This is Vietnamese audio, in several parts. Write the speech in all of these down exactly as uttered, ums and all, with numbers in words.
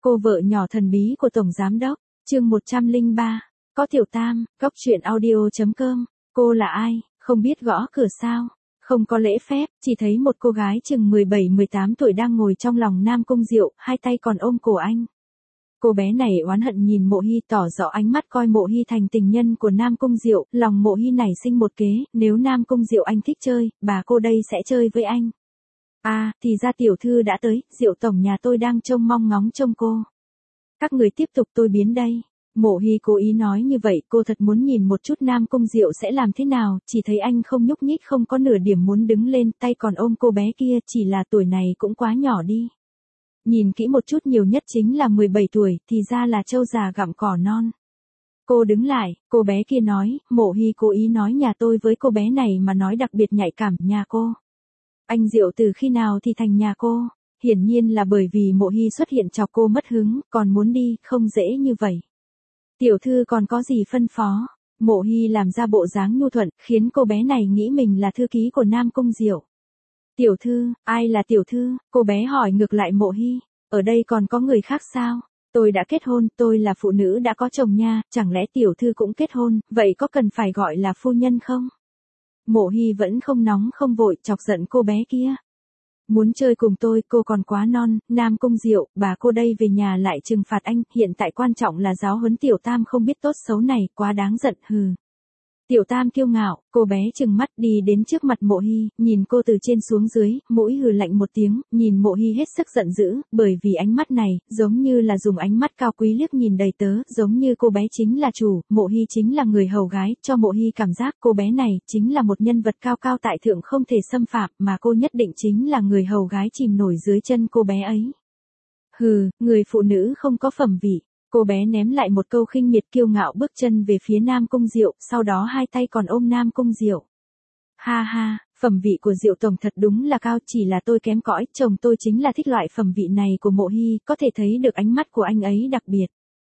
Cô vợ nhỏ thần bí của Tổng Giám Đốc, chương một trăm lẻ ba, có Tiểu Tam, góc truyện audio.com, cô là ai, không biết gõ cửa sao, không có lễ phép, chỉ thấy một cô gái chừng mười bảy mười tám tuổi đang ngồi trong lòng Nam Cung Diệu, hai tay còn ôm cổ anh. Cô bé này oán hận nhìn Mộ Hy, tỏ rõ ánh mắt coi Mộ Hy thành tình nhân của Nam Cung Diệu, lòng Mộ Hy nảy sinh một kế, nếu Nam Cung Diệu anh thích chơi, bà cô đây sẽ chơi với anh. À, thì ra tiểu thư đã tới, Diệu tổng nhà tôi đang trông mong ngóng trông cô. Các người tiếp tục, tôi biến đây. Mộ Hy cố ý nói như vậy, cô thật muốn nhìn một chút Nam Cung Diệu sẽ làm thế nào, chỉ thấy anh không nhúc nhích, không có nửa điểm muốn đứng lên, tay còn ôm cô bé kia, chỉ là tuổi này cũng quá nhỏ đi. Nhìn kỹ một chút nhiều nhất chính là mười bảy tuổi, thì ra là trâu già gặm cỏ non. Cô đứng lại, cô bé kia nói, Mộ Hy cố ý nói nhà tôi với cô bé này mà nói đặc biệt nhạy cảm, nhà cô. Anh Diệu từ khi nào thì thành nhà cô? Hiển nhiên là bởi vì Mộ Hy xuất hiện chọc cô mất hứng, còn muốn đi, không dễ như vậy. Tiểu thư còn có gì phân phó? Mộ Hy làm ra bộ dáng nhu thuận, khiến cô bé này nghĩ mình là thư ký của Nam Cung Diệu. Tiểu thư, ai là tiểu thư? Cô bé hỏi ngược lại Mộ Hy, ở đây còn có người khác sao? Tôi đã kết hôn, tôi là phụ nữ đã có chồng nha, chẳng lẽ tiểu thư cũng kết hôn, vậy có cần phải gọi là phu nhân không? Mộ Hy vẫn không nóng không vội, chọc giận cô bé kia. Muốn chơi cùng tôi, cô còn quá non, Nam Cung Diệu, bà cô đây về nhà lại trừng phạt anh, hiện tại quan trọng là giáo huấn Tiểu Tam không biết tốt xấu này, quá đáng giận, hừ. Tiểu Tam kiêu ngạo, cô bé trừng mắt đi đến trước mặt Mộ Hy, nhìn cô từ trên xuống dưới, mũi hừ lạnh một tiếng, nhìn Mộ Hy hết sức giận dữ, bởi vì ánh mắt này, giống như là dùng ánh mắt cao quý liếc nhìn đầy tớ, giống như cô bé chính là chủ, Mộ Hy chính là người hầu gái, cho Mộ Hy cảm giác cô bé này, chính là một nhân vật cao cao tại thượng không thể xâm phạm, mà cô nhất định chính là người hầu gái chìm nổi dưới chân cô bé ấy. Hừ, người phụ nữ không có phẩm vị. Cô bé ném lại một câu khinh miệt kiêu ngạo bước chân về phía Nam Cung Diệu, sau đó hai tay còn ôm Nam Cung Diệu. Ha ha, phẩm vị của Diệu tổng thật đúng là cao, chỉ là tôi kém cỏi, chồng tôi chính là thích loại phẩm vị này của Mộ Hy, có thể thấy được ánh mắt của anh ấy đặc biệt.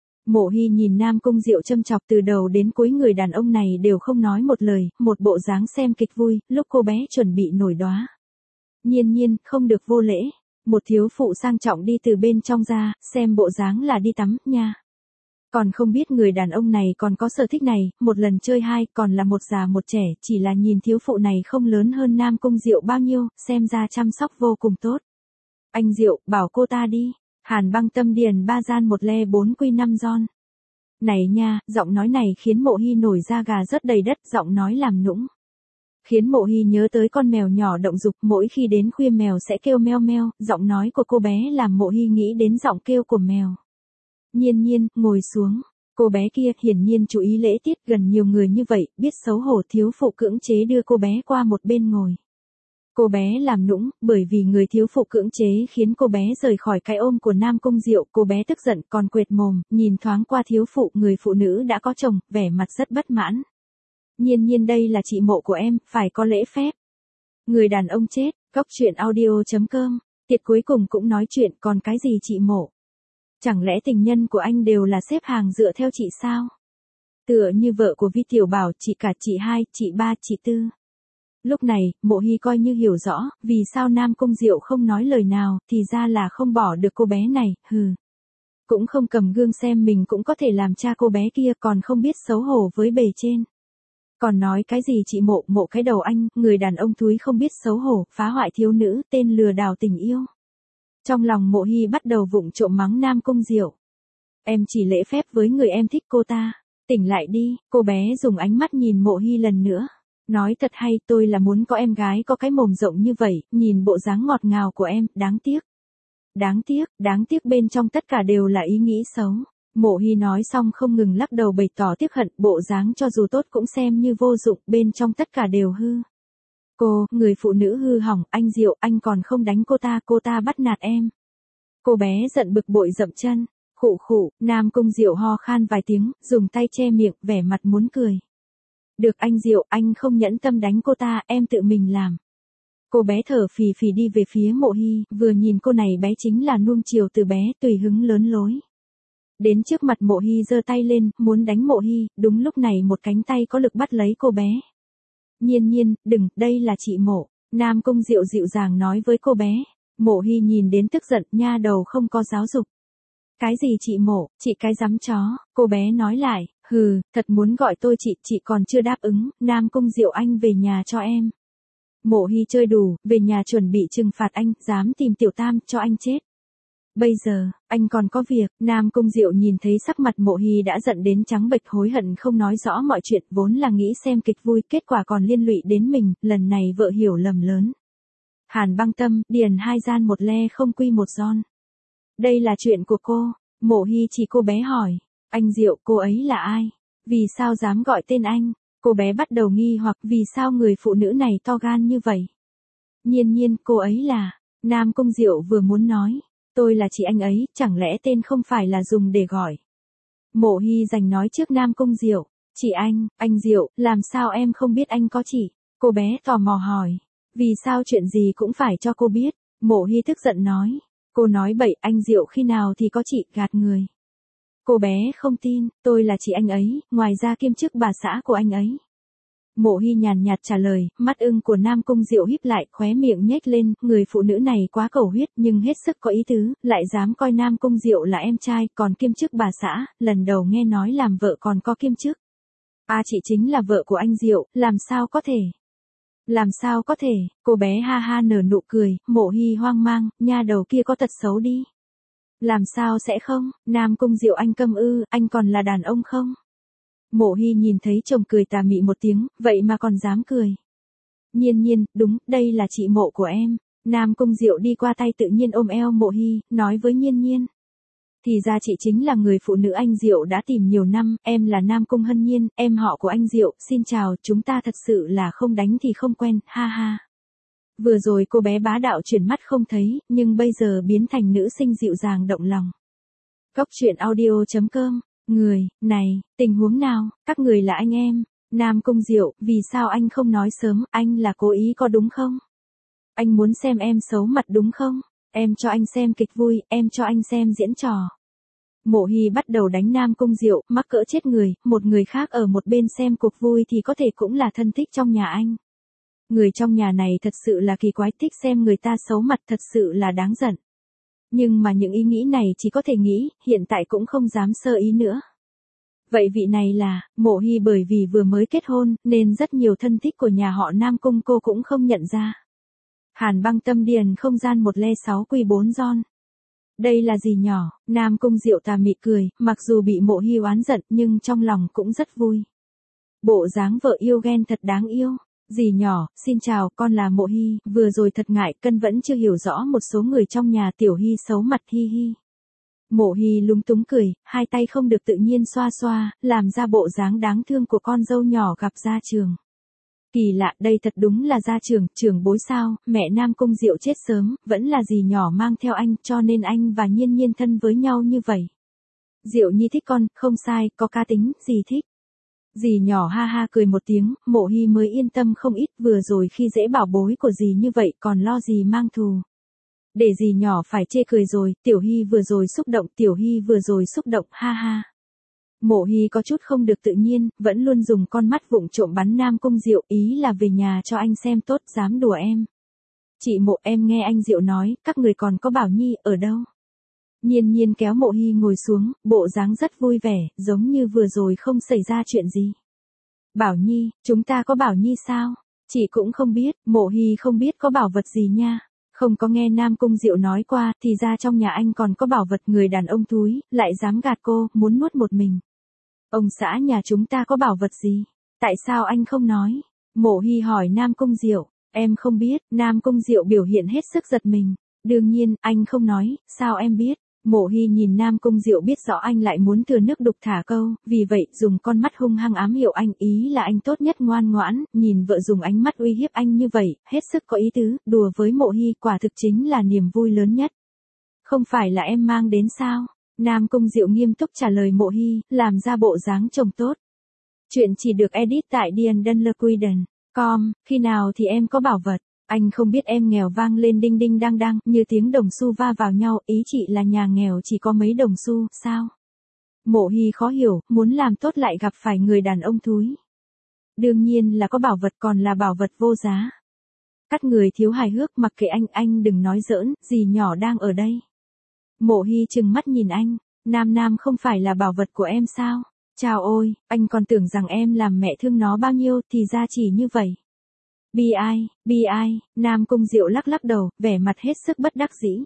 Mộ Hy nhìn Nam Cung Diệu châm chọc từ đầu đến cuối, người đàn ông này đều không nói một lời, một bộ dáng xem kịch vui, lúc cô bé chuẩn bị nổi đóa. Nhiên nhiên, không được vô lễ. Một thiếu phụ sang trọng đi từ bên trong ra, xem bộ dáng là đi tắm, nha. Còn không biết người đàn ông này còn có sở thích này, một lần chơi hai, còn là một già một trẻ, chỉ là nhìn thiếu phụ này không lớn hơn Nam Cung Diệu bao nhiêu, xem ra chăm sóc vô cùng tốt. Anh Diệu, bảo cô ta đi. Hàn Băng Tâm điền ba gian một le bốn quy năm giòn. Này nha, giọng nói này khiến Mộ Hy nổi da gà rất đầy đất, giọng nói làm nũng. Khiến Mộ Hy nhớ tới con mèo nhỏ động dục, mỗi khi đến khuya mèo sẽ kêu meo meo, giọng nói của cô bé làm Mộ Hy nghĩ đến giọng kêu của mèo. Nhiên nhiên, ngồi xuống. Cô bé kia hiển nhiên chú ý lễ tiết, gần nhiều người như vậy, biết xấu hổ, thiếu phụ cưỡng chế đưa cô bé qua một bên ngồi. Cô bé làm nũng, bởi vì người thiếu phụ cưỡng chế khiến cô bé rời khỏi cái ôm của Nam Cung Diệu, cô bé tức giận còn quệt mồm, nhìn thoáng qua thiếu phụ, người phụ nữ đã có chồng, vẻ mặt rất bất mãn. Nhiên nhiên, đây là chị Mộ của em, phải có lễ phép. Người đàn ông chết, góc truyện audio.com, tiệc cuối cùng cũng nói chuyện, còn cái gì chị Mộ? Chẳng lẽ tình nhân của anh đều là xếp hàng dựa theo chị sao? Tựa như vợ của Vi Tiểu Bảo, chị cả, chị hai, chị ba, chị tư. Lúc này, Mộ Hy coi như hiểu rõ, vì sao Nam Cung Diệu không nói lời nào, thì ra là không bỏ được cô bé này, hừ. Cũng không cầm gương xem mình cũng có thể làm cha cô bé kia, còn không biết xấu hổ với bề trên. Còn nói cái gì chị Mộ, Mộ cái đầu anh, người đàn ông thúi không biết xấu hổ, phá hoại thiếu nữ, tên lừa đảo tình yêu. Trong lòng Mộ Hy bắt đầu vụng trộm mắng Nam Cung Diệu. Em chỉ lễ phép với người em thích cô ta. Tỉnh lại đi, cô bé dùng ánh mắt nhìn Mộ Hy lần nữa. Nói thật hay, tôi là muốn có em gái có cái mồm rộng như vậy, nhìn bộ dáng ngọt ngào của em, đáng tiếc. Đáng tiếc, đáng tiếc bên trong tất cả đều là ý nghĩ xấu. Mộ Hy nói xong không ngừng lắc đầu bày tỏ tiếc hận, bộ dáng cho dù tốt cũng xem như vô dụng, bên trong tất cả đều hư. Cô, người phụ nữ hư hỏng, anh Diệu, anh còn không đánh cô ta, cô ta bắt nạt em. Cô bé giận bực bội dậm chân, khụ khụ, Nam Cung Diệu ho khan vài tiếng, dùng tay che miệng, vẻ mặt muốn cười. Được anh Diệu, anh không nhẫn tâm đánh cô ta, em tự mình làm. Cô bé thở phì phì đi về phía Mộ Hy, vừa nhìn cô này bé chính là nuông chiều từ bé, tùy hứng lớn lối. Đến trước mặt Mộ Hy giơ tay lên, muốn đánh Mộ Hy, đúng lúc này một cánh tay có lực bắt lấy cô bé. Nhiên nhiên, đừng, đây là chị Mộ. Nam Cung Diệu dịu dàng nói với cô bé. Mộ Hy nhìn đến tức giận, nha đầu không có giáo dục. Cái gì chị Mộ, chị cái dám chó, cô bé nói lại, hừ, thật muốn gọi tôi chị, chị còn chưa đáp ứng, Nam Cung Diệu anh về nhà cho em. Mộ Hy chơi đủ, về nhà chuẩn bị trừng phạt anh, dám tìm Tiểu Tam, cho anh chết. Bây giờ, anh còn có việc, Nam Cung Diệu nhìn thấy sắc mặt Mộ Hy đã giận đến trắng bệch hối hận không nói rõ mọi chuyện, vốn là nghĩ xem kịch vui, kết quả còn liên lụy đến mình, lần này vợ hiểu lầm lớn. Hàn Băng Tâm, điền hai gian một le không quy một giòn. Đây là chuyện của cô, Mộ Hy chỉ cô bé hỏi, anh Diệu, cô ấy là ai? Vì sao dám gọi tên anh? Cô bé bắt đầu nghi hoặc vì sao người phụ nữ này to gan như vậy? Nhiên nhiên, cô ấy là, Nam Cung Diệu vừa muốn nói, tôi là chị anh ấy, chẳng lẽ tên không phải là dùng để gọi. Mộ Hy giành nói trước Nam Cung Diệu, chị anh, anh Diệu, làm sao em không biết anh có chị? Cô bé tò mò hỏi, vì sao chuyện gì cũng phải cho cô biết? Mộ Hy tức giận nói, cô nói bậy, anh Diệu khi nào thì có chị, gạt người. Cô bé không tin, tôi là chị anh ấy, ngoài ra kiêm chức bà xã của anh ấy. Mộ Hy nhàn nhạt trả lời, mắt ưng của Nam Cung Diệu híp lại, khóe miệng nhếch lên, người phụ nữ này quá cầu huyết nhưng hết sức có ý tứ, lại dám coi Nam Cung Diệu là em trai, còn kiêm chức bà xã, lần đầu nghe nói làm vợ còn có kiêm chức. À chị chính là vợ của anh Diệu, làm sao có thể? Làm sao có thể, cô bé ha ha nở nụ cười, Mộ Hy hoang mang, nha đầu kia có tật xấu đi. Làm sao sẽ không, Nam Cung Diệu anh câm ư, anh còn là đàn ông không? Mộ Hy nhìn thấy chồng cười tà mị một tiếng, vậy mà còn dám cười. Nhiên nhiên, đúng, đây là chị Mộ của em. Nam Cung Diệu đi qua tay tự nhiên ôm eo Mộ Hy, nói với Nhiên nhiên. Thì ra chị chính là người phụ nữ anh Diệu đã tìm nhiều năm, em là Nam Cung Hân Nhiên, em họ của anh Diệu, xin chào, chúng ta thật sự là không đánh thì không quen, ha ha. Vừa rồi cô bé bá đạo chuyển mắt không thấy, nhưng bây giờ biến thành nữ sinh dịu dàng động lòng. Cốc truyện audio chấm com, người, này, tình huống nào, các người là anh em. Nam Cung Diệu, vì sao anh không nói sớm, anh là cố ý có đúng không? Anh muốn xem em xấu mặt đúng không? Em cho anh xem kịch vui, em cho anh xem diễn trò. Mộ Hy bắt đầu đánh Nam Cung Diệu, mắc cỡ chết người, một người khác ở một bên xem cuộc vui thì có thể cũng là thân thích trong nhà anh. Người trong nhà này thật sự là kỳ quái, thích xem người ta xấu mặt, thật sự là đáng giận. Nhưng mà những ý nghĩ này chỉ có thể nghĩ, hiện tại cũng không dám sơ ý nữa. Vậy vị này là, Mộ Hy bởi vì vừa mới kết hôn, nên rất nhiều thân thích của nhà họ Nam Cung cô cũng không nhận ra. Hàn Băng Tâm điền không gian một le sáu quy bốn giòn. Đây là gì nhỏ, Nam Cung Diệu tà mị cười, mặc dù bị Mộ Hy oán giận nhưng trong lòng cũng rất vui. Bộ dáng vợ yêu ghen thật đáng yêu. Dì nhỏ, xin chào, con là Mộ Hy, vừa rồi thật ngại, cân vẫn chưa hiểu rõ một số người trong nhà, Tiểu Hy xấu mặt hi hi. Mộ Hy lúng túng cười, hai tay không được tự nhiên xoa xoa, làm ra bộ dáng đáng thương của con dâu nhỏ gặp gia trường. Kỳ lạ, đây thật đúng là gia trường, trưởng bối sao, mẹ Nam Cung Diệu chết sớm, vẫn là dì nhỏ mang theo anh, cho nên anh và Nhiên Nhiên thân với nhau như vậy. Diệu Nhi thích con, không sai, có cá tính, dì thích. Dì nhỏ ha ha cười một tiếng, Mộ Hy mới yên tâm không ít, vừa rồi khi dễ bảo bối của dì như vậy còn lo gì mang thù. Để dì nhỏ phải chê cười rồi, Tiểu Hy vừa rồi xúc động, Tiểu Hy vừa rồi xúc động, ha ha. Mộ Hy có chút không được tự nhiên, vẫn luôn dùng con mắt vụng trộm bắn Nam Cung Diệu, ý là về nhà cho anh xem tốt, dám đùa em. Chị Mộ, em nghe anh Diệu nói, các người còn có Bảo Nhi, ở đâu? Nhiên Nhiên kéo Mộ Hy ngồi xuống, bộ dáng rất vui vẻ, giống như vừa rồi không xảy ra chuyện gì. Bảo Nhi, chúng ta có Bảo Nhi sao? Chị cũng không biết, Mộ Hy không biết có bảo vật gì nha. Không có nghe Nam Cung Diệu nói qua, thì ra trong nhà anh còn có bảo vật, người đàn ông thúi, lại dám gạt cô, muốn nuốt một mình. Ông xã nhà chúng ta có bảo vật gì? Tại sao anh không nói? Mộ Hy hỏi Nam Cung Diệu, em không biết, Nam Cung Diệu biểu hiện hết sức giật mình. Đương nhiên, anh không nói, sao em biết? Mộ Hy nhìn Nam Cung Diệu biết rõ anh lại muốn thừa nước đục thả câu, vì vậy dùng con mắt hung hăng ám hiệu anh, ý là anh tốt nhất ngoan ngoãn, nhìn vợ dùng ánh mắt uy hiếp anh như vậy, hết sức có ý tứ, đùa với Mộ Hy quả thực chính là niềm vui lớn nhất. Không phải là em mang đến sao? Nam Cung Diệu nghiêm túc trả lời Mộ Hy, làm ra bộ dáng chồng tốt. Chuyện chỉ được edit tại Điền Đơn Lơ Quy Đần. Com, khi nào thì em có bảo vật? Anh không biết em nghèo, vang lên đinh đinh đang đang, như tiếng đồng xu va vào nhau, ý chị là nhà nghèo chỉ có mấy đồng xu, sao? Mộ Hy khó hiểu, muốn làm tốt lại gặp phải người đàn ông thúi. Đương nhiên là có bảo vật, còn là bảo vật vô giá. Các người thiếu hài hước, mặc kệ anh, anh đừng nói giỡn, dì nhỏ đang ở đây. Mộ Hy trừng mắt nhìn anh, Nam Nam không phải là bảo vật của em sao? Chao ôi, anh còn tưởng rằng em làm mẹ thương nó bao nhiêu, thì ra chỉ như vậy. Bi ai, bi ai, Nam Cung Diệu lắc lắc đầu, vẻ mặt hết sức bất đắc dĩ.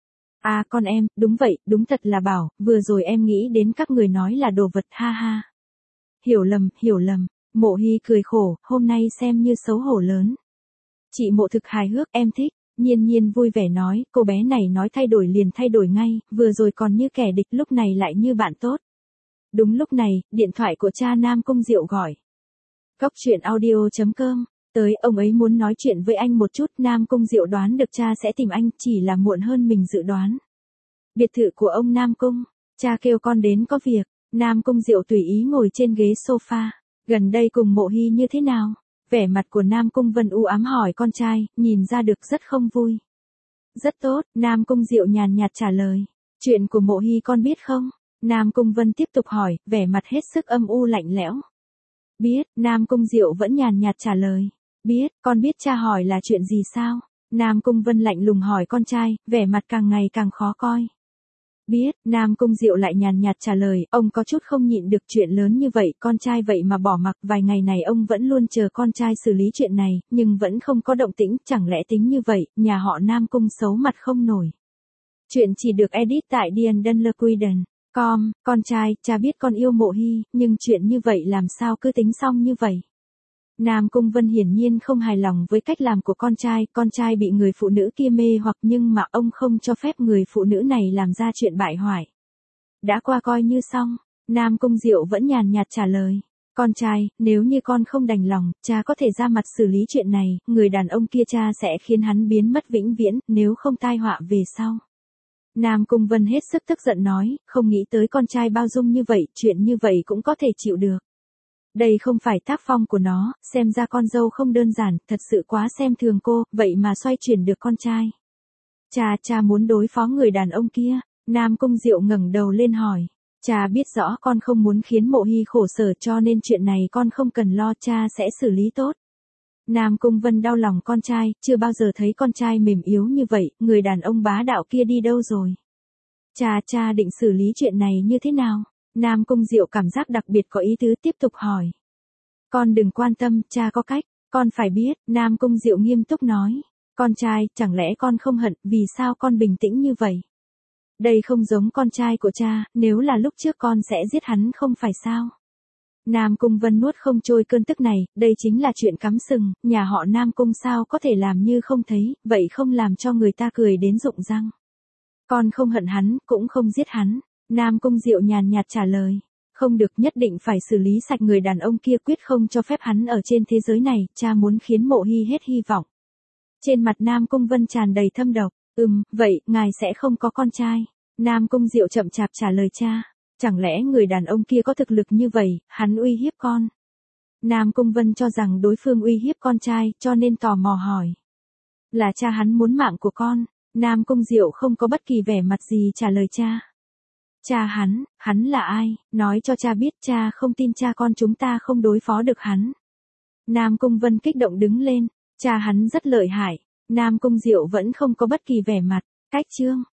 À con em, đúng vậy, đúng thật là bảo, vừa rồi em nghĩ đến các người nói là đồ vật, ha ha. Hiểu lầm, hiểu lầm, Mộ Hy cười khổ, hôm nay xem như xấu hổ lớn. Chị Mộ thực hài hước, em thích. Nhiên Nhiên vui vẻ nói, cô bé này nói thay đổi liền thay đổi ngay, vừa rồi còn như kẻ địch lúc này lại như bạn tốt. Đúng lúc này, điện thoại của cha Nam Cung Diệu gọi. Cóc truyện audio chấm com, tới ông ấy muốn nói chuyện với anh một chút. Nam Cung Diệu đoán được cha sẽ tìm anh, chỉ là muộn hơn mình dự đoán. Biệt thự của ông Nam Cung, cha kêu con đến có việc. Nam Cung Diệu tùy ý ngồi trên ghế sofa, gần đây cùng Mộ Hy như thế nào? Vẻ mặt của Nam Cung Vân u ám hỏi con trai, nhìn ra được rất không vui. Rất tốt, Nam Cung Diệu nhàn nhạt trả lời. Chuyện của Mộ Hy con biết không? Nam Cung Vân tiếp tục hỏi, vẻ mặt hết sức âm u lạnh lẽo. Biết, Nam Cung Diệu vẫn nhàn nhạt trả lời. Biết, con biết cha hỏi là chuyện gì sao? Nam Cung Vân lạnh lùng hỏi con trai, vẻ mặt càng ngày càng khó coi. Biết, Nam Cung Diệu lại nhàn nhạt trả lời, ông có chút không nhịn được chuyện lớn như vậy, con trai vậy mà bỏ mặc, vài ngày này ông vẫn luôn chờ con trai xử lý chuyện này, nhưng vẫn không có động tĩnh, chẳng lẽ tính như vậy, nhà họ Nam Cung xấu mặt không nổi. Chuyện chỉ được edit tại Dian Dunlequiden chấm com, con trai, cha biết con yêu Mộ Hy, nhưng chuyện như vậy làm sao cứ tính xong như vậy. Nam Cung Vân hiển nhiên không hài lòng với cách làm của con trai, con trai bị người phụ nữ kia mê hoặc nhưng mà ông không cho phép người phụ nữ này làm ra chuyện bại hoại. Đã qua coi như xong, Nam Cung Diệu vẫn nhàn nhạt trả lời. Con trai, nếu như con không đành lòng, cha có thể ra mặt xử lý chuyện này, người đàn ông kia cha sẽ khiến hắn biến mất vĩnh viễn, nếu không tai họa về sau. Nam Cung Vân hết sức tức giận nói, không nghĩ tới con trai bao dung như vậy, chuyện như vậy cũng có thể chịu được. Đây không phải tác phong của nó, xem ra con dâu không đơn giản, thật sự quá xem thường cô, vậy mà xoay chuyển được con trai. Cha, cha muốn đối phó người đàn ông kia, Nam Cung Diệu ngẩng đầu lên hỏi. Cha biết rõ con không muốn khiến Mộ Hy khổ sở cho nên chuyện này con không cần lo, cha sẽ xử lý tốt. Nam Cung Vân đau lòng con trai, chưa bao giờ thấy con trai mềm yếu như vậy, người đàn ông bá đạo kia đi đâu rồi? Cha, cha định xử lý chuyện này như thế nào? Nam Cung Diệu cảm giác đặc biệt có ý tứ tiếp tục hỏi. Con đừng quan tâm, cha có cách, con phải biết, Nam Cung Diệu nghiêm túc nói. Con trai, chẳng lẽ con không hận, vì sao con bình tĩnh như vậy? Đây không giống con trai của cha, nếu là lúc trước con sẽ giết hắn không phải sao? Nam Cung Vân nuốt không trôi cơn tức này, đây chính là chuyện cắm sừng, nhà họ Nam Cung sao có thể làm như không thấy, vậy không làm cho người ta cười đến rụng răng. Con không hận hắn, cũng không giết hắn. Nam Cung Diệu nhàn nhạt trả lời. Không được, nhất định phải xử lý sạch người đàn ông kia, quyết không cho phép hắn ở trên thế giới này, cha muốn khiến Mộ Hy hết hy vọng. Trên mặt Nam Cung Vân tràn đầy thâm độc, ừm, vậy, ngài sẽ không có con trai. Nam Cung Diệu chậm chạp trả lời cha. Chẳng lẽ người đàn ông kia có thực lực như vậy, hắn uy hiếp con? Nam Cung Vân cho rằng đối phương uy hiếp con trai, cho nên tò mò hỏi. Là cha hắn muốn mạng của con? Nam Cung Diệu không có bất kỳ vẻ mặt gì trả lời cha. Cha hắn, hắn là ai? Nói cho cha biết, cha không tin cha con chúng ta không đối phó được hắn. Nam Cung Vân kích động đứng lên. Cha hắn rất lợi hại. Nam Cung Diệu vẫn không có bất kỳ vẻ mặt. Cách chương.